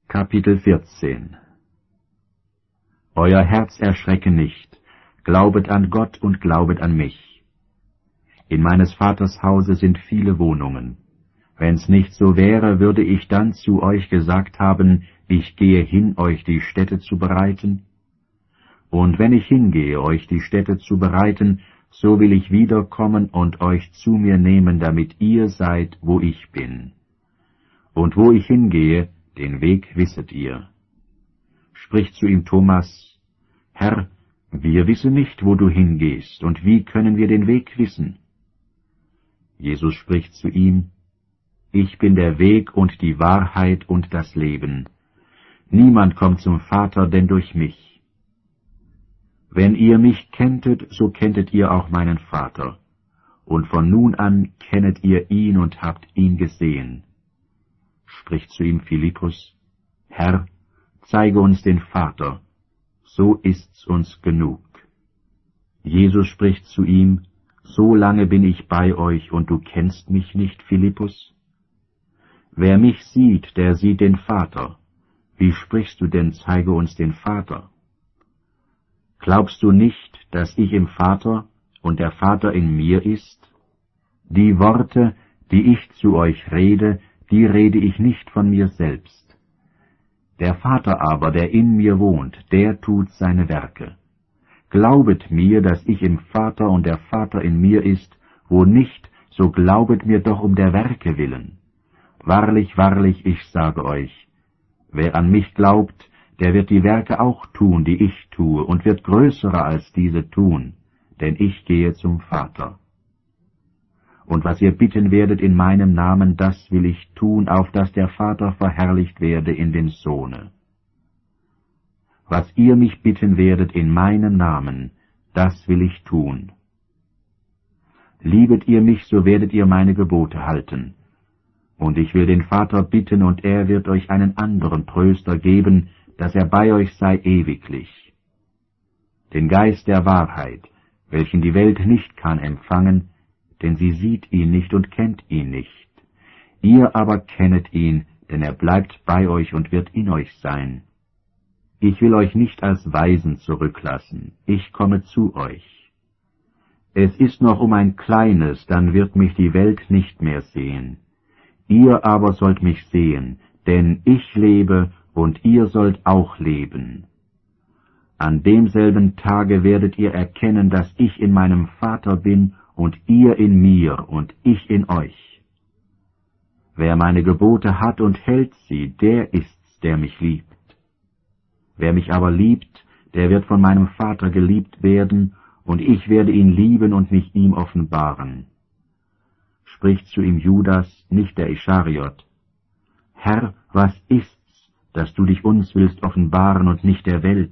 Kapitel 14. Euer Herz erschrecke nicht, glaubet an Gott und glaubet an mich. In meines Vaters Hause sind viele Wohnungen. Wenn's nicht so wäre, würde ich dann zu euch gesagt haben, ich gehe hin, euch die Stätte zu bereiten? Und wenn ich hingehe, euch die Stätte zu bereiten, so will ich wiederkommen und euch zu mir nehmen, damit ihr seid, wo ich bin. Und wo ich hingehe, den Weg wisset ihr. Spricht zu ihm Thomas: Herr, wir wissen nicht, wo du hingehst, und wie können wir den Weg wissen? Jesus spricht zu ihm: Ich bin der Weg und die Wahrheit und das Leben. Niemand kommt zum Vater, denn durch mich. Wenn ihr mich kenntet, so kenntet ihr auch meinen Vater. Und von nun an kennet ihr ihn und habt ihn gesehen. Spricht zu ihm Philippus: Herr, zeige uns den Vater, so ist's uns genug. Jesus spricht zu ihm: So lange bin ich bei euch, und du kennst mich nicht, Philippus? Wer mich sieht, der sieht den Vater. Wie sprichst du denn, zeige uns den Vater? Glaubst du nicht, dass ich im Vater und der Vater in mir ist? Die Worte, die ich zu euch rede, die rede ich nicht von mir selbst. Der Vater aber, der in mir wohnt, der tut seine Werke. Glaubet mir, dass ich im Vater und der Vater in mir ist, wo nicht, so glaubet mir doch um der Werke willen. Wahrlich, wahrlich, ich sage euch, wer an mich glaubt, der wird die Werke auch tun, die ich tue, und wird größere als diese tun, denn ich gehe zum Vater. Und was ihr bitten werdet in meinem Namen, das will ich tun, auf dass der Vater verherrlicht werde in dem Sohne. Was ihr mich bitten werdet in meinem Namen, das will ich tun. Liebet ihr mich, so werdet ihr meine Gebote halten. Und ich will den Vater bitten, und er wird euch einen anderen Tröster geben, dass er bei euch sei ewiglich. Den Geist der Wahrheit, welchen die Welt nicht kann empfangen, denn sie sieht ihn nicht und kennt ihn nicht. Ihr aber kennet ihn, denn er bleibt bei euch und wird in euch sein. Ich will euch nicht als Waisen zurücklassen, ich komme zu euch. Es ist noch um ein kleines, dann wird mich die Welt nicht mehr sehen. Ihr aber sollt mich sehen, denn ich lebe und ihr sollt auch leben. An demselben Tage werdet ihr erkennen, dass ich in meinem Vater bin und ihr in mir und ich in euch. Wer meine Gebote hat und hält sie, der ist's, der mich liebt. Wer mich aber liebt, der wird von meinem Vater geliebt werden, und ich werde ihn lieben und mich ihm offenbaren. Spricht zu ihm Judas, nicht der Ischariot: Herr, was ist's, dass du dich uns willst offenbaren und nicht der Welt?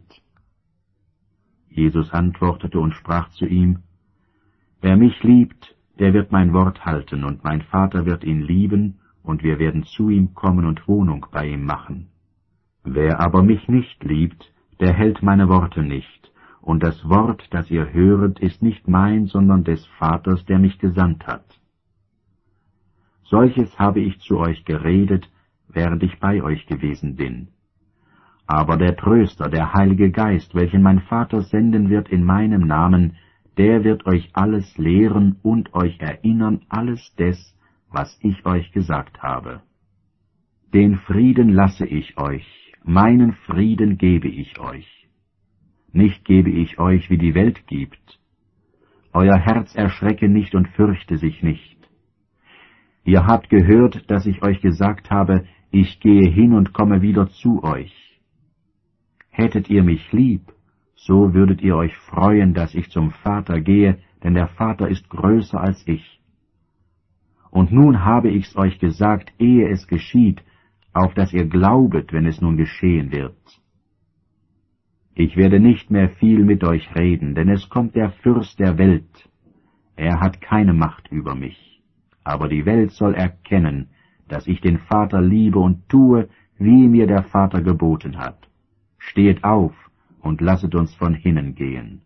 Jesus antwortete und sprach zu ihm: Wer mich liebt, der wird mein Wort halten, und mein Vater wird ihn lieben, und wir werden zu ihm kommen und Wohnung bei ihm machen. Wer aber mich nicht liebt, der hält meine Worte nicht, und das Wort, das ihr höret, ist nicht mein, sondern des Vaters, der mich gesandt hat. Solches habe ich zu euch geredet, während ich bei euch gewesen bin. Aber der Tröster, der Heilige Geist, welchen mein Vater senden wird in meinem Namen, der wird euch alles lehren und euch erinnern alles des, was ich euch gesagt habe. Den Frieden lasse ich euch, meinen Frieden gebe ich euch. Nicht gebe ich euch, wie die Welt gibt. Euer Herz erschrecke nicht und fürchte sich nicht. Ihr habt gehört, dass ich euch gesagt habe, ich gehe hin und komme wieder zu euch. Hättet ihr mich lieb, so würdet ihr euch freuen, dass ich zum Vater gehe, denn der Vater ist größer als ich. Und nun habe ich's euch gesagt, ehe es geschieht, auf dass ihr glaubet, wenn es nun geschehen wird. Ich werde nicht mehr viel mit euch reden, denn es kommt der Fürst der Welt. Er hat keine Macht über mich, aber die Welt soll erkennen, dass ich den Vater liebe und tue, wie mir der Vater geboten hat. Stehet auf und lasset uns von hinnen gehen.